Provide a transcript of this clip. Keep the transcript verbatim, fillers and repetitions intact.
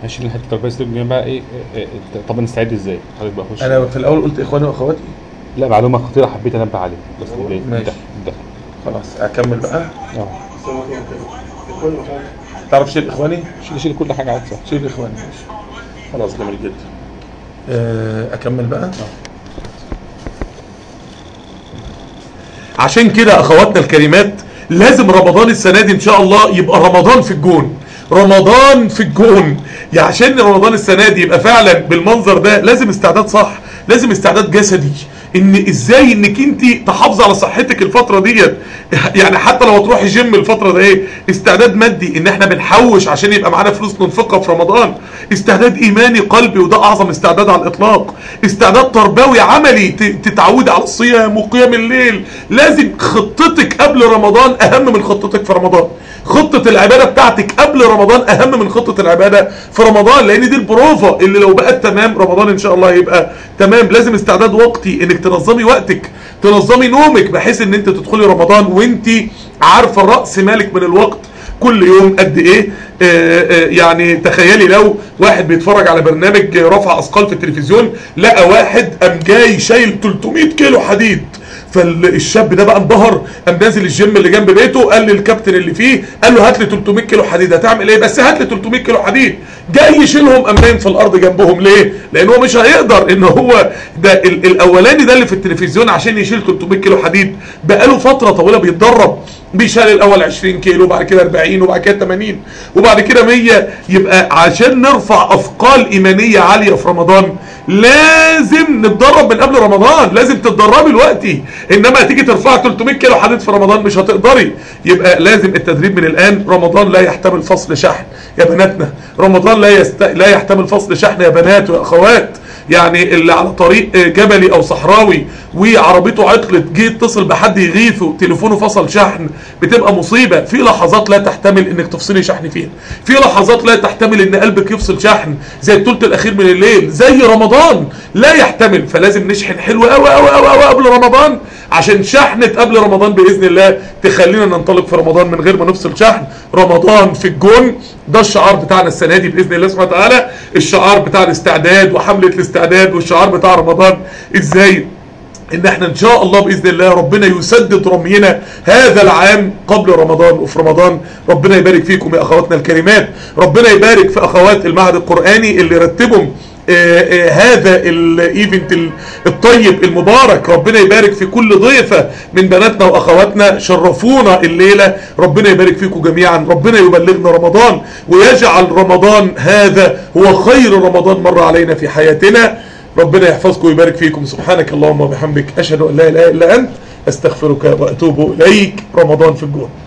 ماشي الحته التربيه السلوكيه بقى ايه, إيه, إيه طب نستعد ازاي؟ حضرتك بقى خش. انا في الاول قلت اخواني واخواتي. لا معلومه خطيره حبيت انبه عليها بس بدايه ماشي الدخل. خلاص اكمل بقى. اه تعرف شيل اخواني؟ شيل شيل كل حاجه عادي صح. شيل اخواني ماشي خلاص جميل جدا. اكمل بقى. عشان كده اخواتنا الكريمات لازم رمضان السنه دي ان شاء الله يبقى رمضان في الجون، رمضان في الجون. يعني عشان رمضان السنه دي يبقى فعلا بالمنظر ده لازم استعداد صح، لازم استعداد جسدي، ان ازاي انك انت تحافظي على صحتك الفتره ديت. يعني حتى لو هتروحي جيم الفتره دي، استعداد مادي ان احنا بنحوش عشان يبقى معانا فلوس ننفقها في رمضان، استعداد ايماني قلبي وده اعظم استعداد على الاطلاق، استعداد تربوي عملي تتعودي على الصيام وقيام الليل. لازم خطتك قبل رمضان اهم من خطتك في رمضان، خطة العبادة بتاعتك قبل رمضان اهم من خطة العبادة في رمضان، لان دي البروفة اللي لو بقت تمام رمضان ان شاء الله يبقى تمام. لازم استعداد وقتي انك تنظمي وقتك، تنظمي نومك، بحيث ان انت تدخلي رمضان وانت عارفة رأس مالك من الوقت كل يوم قد ايه. آآ آآ يعني تخيلي لو واحد بيتفرج على برنامج رفع اثقال في التلفزيون، لقى واحد قام جاي شايل تلتمية كيلو حديد، فالشاب ده بقى انبهر، قام نازل الجيم اللي جنب بيته، قال للكابتن اللي فيه، قال له هات لي تلتمية كيلو حديد. هتعمل ايه؟ بس هات لي تلتمية كيلو حديد. جاي يشيلهم قام نايم في الارض جنبهم. ليه؟ لان هو مش هيقدر. ان هو ده الاولاني ده اللي في التلفزيون عشان يشيل تلتمية كيلو حديد بقاله فتره طويله بيتدرب، بيشيل الاول عشرين كيلو وبعد كده اربعين وبعد كده تمانين وبعد كده مية. يبقى عشان نرفع اثقال ايمانيه عاليه في رمضان لازم نتدرب من قبل رمضان، لازم تتدربي دلوقتي. انما هتيجي ترفع تلتمية كيلو حديد في رمضان مش هتقدري. يبقى لازم التدريب من الان. رمضان لا يحتمل فصل شحن يا بناتنا، رمضان لا يست... لا يحتمل فصل شحن يا بنات واخوات. يعني اللي على طريق جبلي او صحراوي وعربيته عطلت، جه يتصل بحد يغيثه تليفونه فصل شحن، بتبقى مصيبه. في لحظات لا تحتمل انك تفصلي شحن فيها، في لحظات لا تحتمل ان قلبك يفصل شحن زي الثلث الاخير من الليل، زي رمضان لا يحتمل. فلازم نشحن حلو قوي قوي قوي قوي قبل رمضان، عشان شحنه قبل رمضان باذن الله تخلينا ننطلق في رمضان من غير ما نفصل شحن. رمضان في الجون، ده الشعار بتاعنا السنه دي باذن الله سبحانه وتعالى، الشعار بتاع الاستعداد وحمله الاستعداد، والشعار بتاع رمضان ازاي ان احنا ان شاء الله باذن الله ربنا يسدد رمينا هذا العام قبل رمضان وفي رمضان. ربنا يبارك فيكم يا اخواتنا الكريمات، ربنا يبارك في اخوات المعهد القرآني اللي رتبهم آآ آآ هذا الايفنت الطيب المبارك. ربنا يبارك في كل ضيفة من بناتنا واخواتنا شرفونا الليلة. ربنا يبارك فيكم جميعا، ربنا يبلغنا رمضان ويجعل رمضان هذا هو خير رمضان مر علينا في حياتنا. ربنا يحفظكم ويبارك فيكم. سبحانك اللهم وبحمدك، اشهد ان لا اله الا انت، استغفرك واتوب اليك. رمضان في الجون.